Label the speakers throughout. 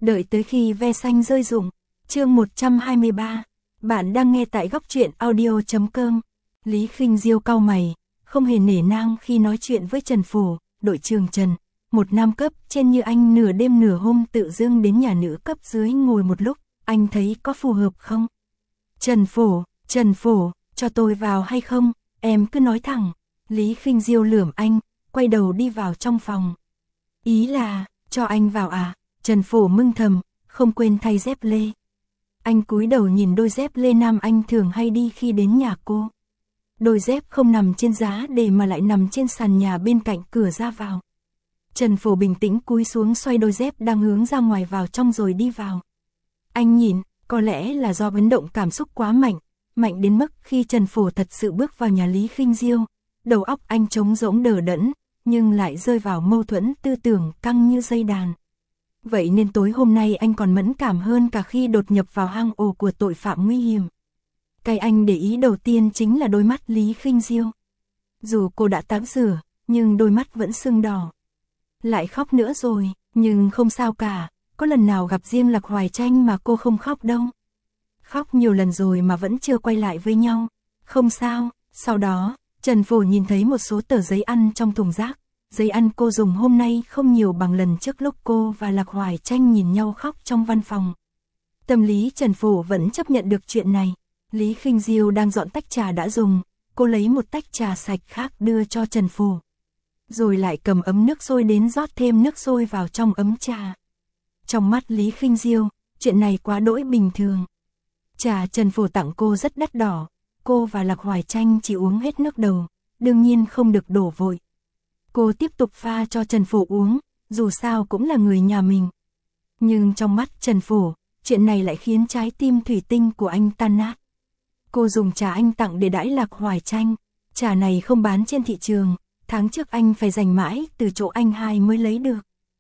Speaker 1: Đợi tới khi ve xanh rơi rụng. Chương 123. Bạn đang nghe tại góc truyện audio.com. Lý Khinh Diêu cau mày, không hề nể nang khi nói chuyện với Trần Phổ, đội trưởng Trần, một nam cấp trên như anh nửa đêm nửa hôm tự dưng đến nhà nữ cấp dưới ngồi một lúc, anh thấy có phù hợp không? Trần Phổ, cho tôi vào hay không? Em cứ nói thẳng. Lý Khinh Diêu lườm anh, quay đầu đi vào trong phòng. Ý là, cho anh vào à? Trần Phổ mừng thầm, không quên thay dép lê. Anh cúi đầu nhìn đôi dép lê nam anh thường hay đi khi đến nhà cô. Đôi dép không nằm trên giá để mà lại nằm trên sàn nhà bên cạnh cửa ra vào. Trần Phổ bình tĩnh cúi xuống xoay đôi dép đang hướng ra ngoài vào trong rồi đi vào. Anh nhìn, có lẽ là do biến động cảm xúc quá mạnh đến mức khi Trần Phổ thật sự bước vào nhà Lý Khinh Diêu, đầu óc anh trống rỗng đờ đẫn, nhưng lại rơi vào mâu thuẫn tư tưởng căng như dây đàn. Vậy nên tối hôm nay anh còn mẫn cảm hơn cả khi đột nhập vào hang ổ của tội phạm nguy hiểm. Cái anh để ý đầu tiên chính là đôi mắt Lý Khinh Diêu. Dù cô đã tắm rửa, nhưng đôi mắt vẫn sưng đỏ. Lại khóc nữa rồi, nhưng không sao cả, có lần nào gặp riêng Lạc Hoài Tranh mà cô không khóc đâu. Khóc nhiều lần rồi mà vẫn chưa quay lại với nhau. Không sao. Sau đó, Trần Phổ nhìn thấy một số tờ giấy ăn trong thùng rác. Giấy ăn cô dùng hôm nay không nhiều bằng lần trước lúc cô và Lạc Hoài Tranh nhìn nhau khóc trong văn phòng. Tâm lý Trần Phổ vẫn chấp nhận được chuyện này. Lý Khinh Diêu đang dọn tách trà đã dùng, cô lấy một tách trà sạch khác đưa cho Trần Phổ. Rồi lại cầm ấm nước sôi đến rót thêm nước sôi vào trong ấm trà. Trong mắt Lý Khinh Diêu, chuyện này quá đỗi bình thường. Trà Trần Phổ tặng cô rất đắt đỏ, cô và Lạc Hoài Tranh chỉ uống hết nước đầu, đương nhiên không được đổ vội. Cô tiếp tục pha cho Trần Phổ uống, dù sao cũng là người nhà mình. Nhưng trong mắt Trần Phổ, chuyện này lại khiến trái tim thủy tinh của anh tan nát. Cô dùng trà anh tặng để đãi Lạc Hoài Tranh, trà này không bán trên thị trường, tháng trước anh phải dành mãi từ chỗ anh hai mới lấy được.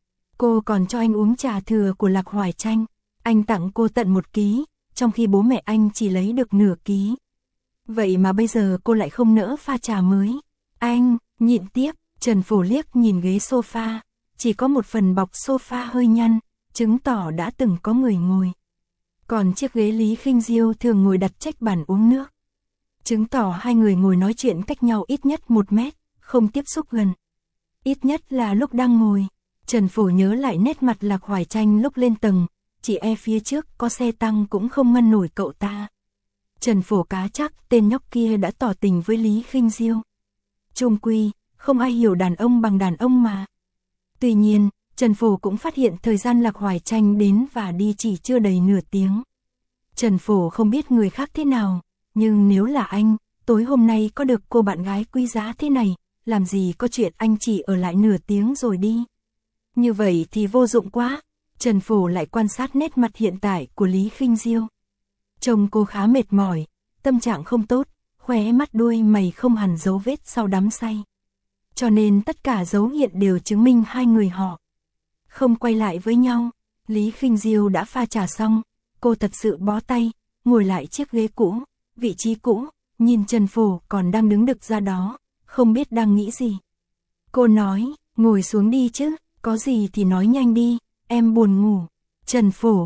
Speaker 1: Cô còn cho anh uống trà thừa của Lạc Hoài Tranh, anh tặng cô tận 1 ký, trong khi bố mẹ anh chỉ lấy được nửa ký. Vậy mà bây giờ cô lại không nỡ pha trà mới. Anh, nhịn tiếp. Trần Phổ liếc nhìn ghế sofa, chỉ có một phần bọc sofa hơi nhăn, chứng tỏ đã từng có người ngồi. Còn chiếc ghế Lý Khinh Diêu thường ngồi đặt trách bàn uống nước. Chứng tỏ hai người ngồi nói chuyện cách nhau ít nhất 1 mét, không tiếp xúc gần. Ít nhất là lúc đang ngồi. Trần Phổ nhớ lại nét mặt Lạc Hoài Tranh lúc lên tầng, chỉ e phía trước có xe tăng cũng không ngăn nổi cậu ta. Trần Phổ cá chắc tên nhóc kia đã tỏ tình với Lý Khinh Diêu. Chung quy, không ai hiểu đàn ông bằng đàn ông mà. Tuy nhiên, Trần Phổ cũng phát hiện thời gian Lạc Hoài Tranh đến và đi chỉ chưa đầy nửa tiếng. Trần Phổ không biết người khác thế nào, nhưng nếu là anh, tối hôm nay có được cô bạn gái quý giá thế này, làm gì có chuyện anh chỉ ở lại nửa tiếng rồi đi. Như vậy thì vô dụng quá. Trần Phổ lại quan sát nét mặt hiện tại của Lý Khinh Diêu. Trông cô khá mệt mỏi, tâm trạng không tốt, khóe mắt đuôi mày không hẳn dấu vết sau đắm say. Cho nên tất cả dấu hiện đều chứng minh hai người họ không quay lại với nhau. Lý Khinh Diêu đã pha trà xong, cô thật sự bó tay, ngồi lại chiếc ghế cũ, vị trí cũ, nhìn Trần Phổ còn đang đứng đực ra đó, không biết đang nghĩ gì. Cô nói, ngồi xuống đi chứ, có gì thì nói nhanh đi, em buồn ngủ. Trần Phổ,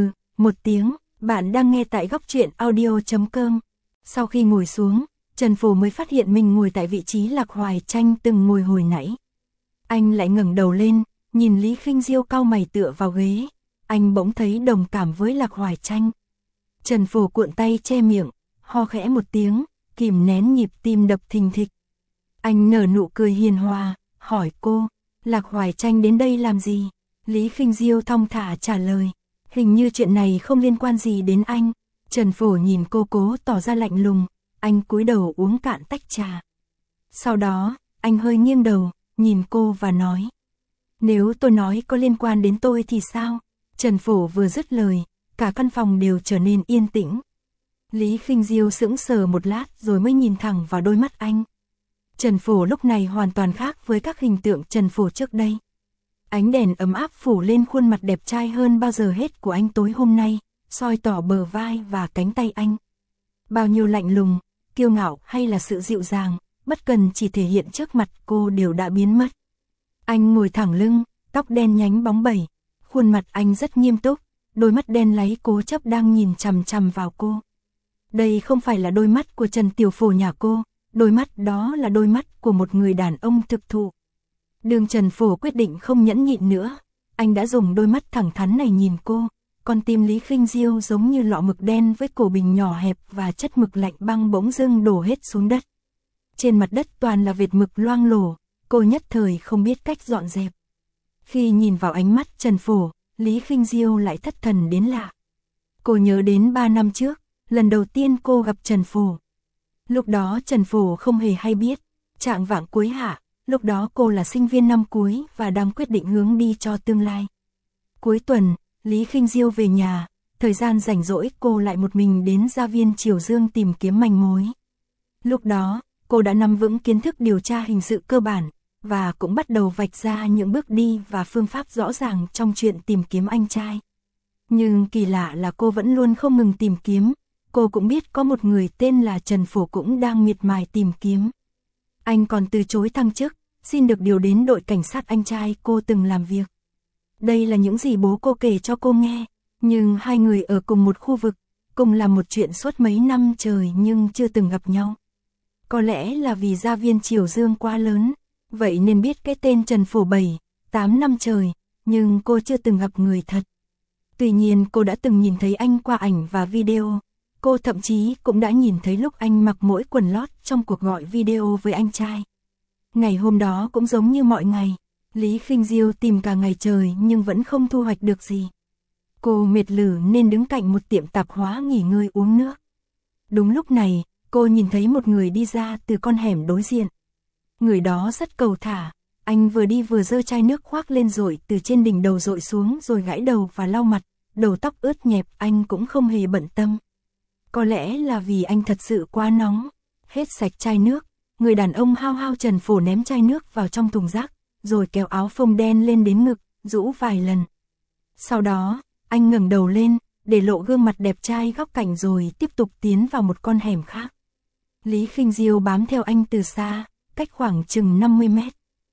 Speaker 1: 1 tiếng, bạn đang nghe tại góc truyện audio.com. Sau khi ngồi xuống, Trần Phổ mới phát hiện mình ngồi tại vị trí Lạc Hoài Tranh từng ngồi hồi nãy. Anh lại ngẩng đầu lên, nhìn Lý Khinh Diêu cau mày tựa vào ghế, anh bỗng thấy đồng cảm với Lạc Hoài Tranh. Trần Phổ cuộn tay che miệng, ho khẽ một tiếng, kìm nén nhịp tim đập thình thịch. Anh nở nụ cười hiền hòa, hỏi cô, Lạc Hoài Tranh đến đây làm gì? Lý Khinh Diêu thong thả trả lời, hình như chuyện này không liên quan gì đến anh. Trần Phổ nhìn cô cố tỏ ra lạnh lùng, anh cúi đầu uống cạn tách trà. Sau đó, anh hơi nghiêng đầu, nhìn cô và nói, nếu tôi nói có liên quan đến tôi thì sao? Trần Phổ vừa dứt lời, cả căn phòng đều trở nên yên tĩnh. Lý Khinh Diêu sững sờ một lát rồi mới nhìn thẳng vào đôi mắt anh. Trần Phổ lúc này hoàn toàn khác với các hình tượng Trần Phổ trước đây. Ánh đèn ấm áp phủ lên khuôn mặt đẹp trai hơn bao giờ hết của anh tối hôm nay, soi tỏ bờ vai và cánh tay anh. Bao nhiêu lạnh lùng, kiêu ngạo hay là sự dịu dàng, bất cần chỉ thể hiện trước mặt cô đều đã biến mất. Anh ngồi thẳng lưng, tóc đen nhánh bóng bẩy, Khuôn mặt anh rất nghiêm túc, đôi mắt đen láy cố chấp đang nhìn chằm chằm vào cô. Đây không phải là đôi mắt của Trần Tiểu Phổ nhà cô, đôi mắt đó là đôi mắt của một người đàn ông thực thụ. Đường Trần Phổ quyết định không nhẫn nhịn nữa, anh đã dùng đôi mắt thẳng thắn này nhìn cô, con tim Lý Khinh Diêu giống như lọ mực đen với cổ bình nhỏ hẹp và chất mực lạnh băng bỗng dưng đổ hết xuống đất. Trên mặt đất toàn là vệt mực loang lổ, cô nhất thời không biết cách dọn dẹp. Khi nhìn vào ánh mắt Trần Phổ, Lý Khinh Diêu lại thất thần đến lạ. Cô nhớ đến 3 năm trước, lần đầu tiên cô gặp Trần Phổ. Lúc đó Trần Phổ không hề hay biết, trạng vạng cuối hạ, lúc đó cô là sinh viên năm cuối và đang quyết định hướng đi cho tương lai. Cuối tuần, Lý Khinh Diêu về nhà, thời gian rảnh rỗi cô lại một mình đến gia viên Triều Dương tìm kiếm manh mối. Lúc đó, cô đã nắm vững kiến thức điều tra hình sự cơ bản, và cũng bắt đầu vạch ra những bước đi và phương pháp rõ ràng trong chuyện tìm kiếm anh trai. Nhưng kỳ lạ là cô vẫn luôn không ngừng tìm kiếm, cô cũng biết có một người tên là Trần Phổ cũng đang miệt mài tìm kiếm. Anh còn từ chối thăng chức, xin được điều đến đội cảnh sát anh trai cô từng làm việc. Đây là những gì bố cô kể cho cô nghe, nhưng hai người ở cùng một khu vực, cùng làm một chuyện suốt mấy năm trời nhưng chưa từng gặp nhau. Có lẽ là vì gia viên Triều Dương quá lớn, vậy nên biết cái tên Trần Phổ 7-8 năm trời, nhưng cô chưa từng gặp người thật. Tuy nhiên cô đã từng nhìn thấy anh qua ảnh và video, cô thậm chí cũng đã nhìn thấy lúc anh mặc mỗi quần lót trong cuộc gọi video với anh trai. Ngày hôm đó cũng giống như mọi ngày, Lý Khinh Diêu tìm cả ngày trời nhưng vẫn không thu hoạch được gì. Cô mệt lử nên đứng cạnh một tiệm tạp hóa nghỉ ngơi uống nước. Đúng lúc này, cô nhìn thấy một người đi ra từ con hẻm đối diện. Người đó rất cầu thả, anh vừa đi vừa giơ chai nước khoác lên rồi từ trên đỉnh đầu dội xuống rồi gãi đầu và lau mặt, đầu tóc ướt nhẹp anh cũng không hề bận tâm. Có lẽ là vì anh thật sự quá nóng. Hết sạch chai nước, người đàn ông hao hao Trần Phổ ném chai nước vào trong thùng rác, rồi kéo áo phông đen lên đến ngực, rũ vài lần. Sau đó, anh ngẩng đầu lên, để lộ gương mặt đẹp trai góc cạnh rồi tiếp tục tiến vào một con hẻm khác. Lý Khinh Diêu bám theo anh từ xa, cách khoảng chừng 50 mét.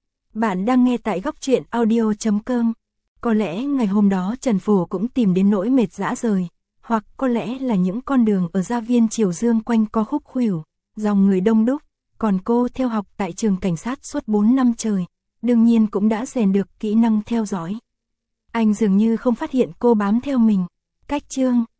Speaker 1: Bạn đang nghe tại góc truyện audio.com. Có lẽ ngày hôm đó Trần Phổ cũng tìm đến nỗi mệt rã rời, hoặc có lẽ là những con đường ở gia viên Triều Dương quanh co khúc khuỷu, dòng người đông đúc, còn cô theo học tại trường cảnh sát suốt 4 năm trời, đương nhiên cũng đã rèn được kỹ năng theo dõi. Anh dường như không phát hiện cô bám theo mình. Cách chương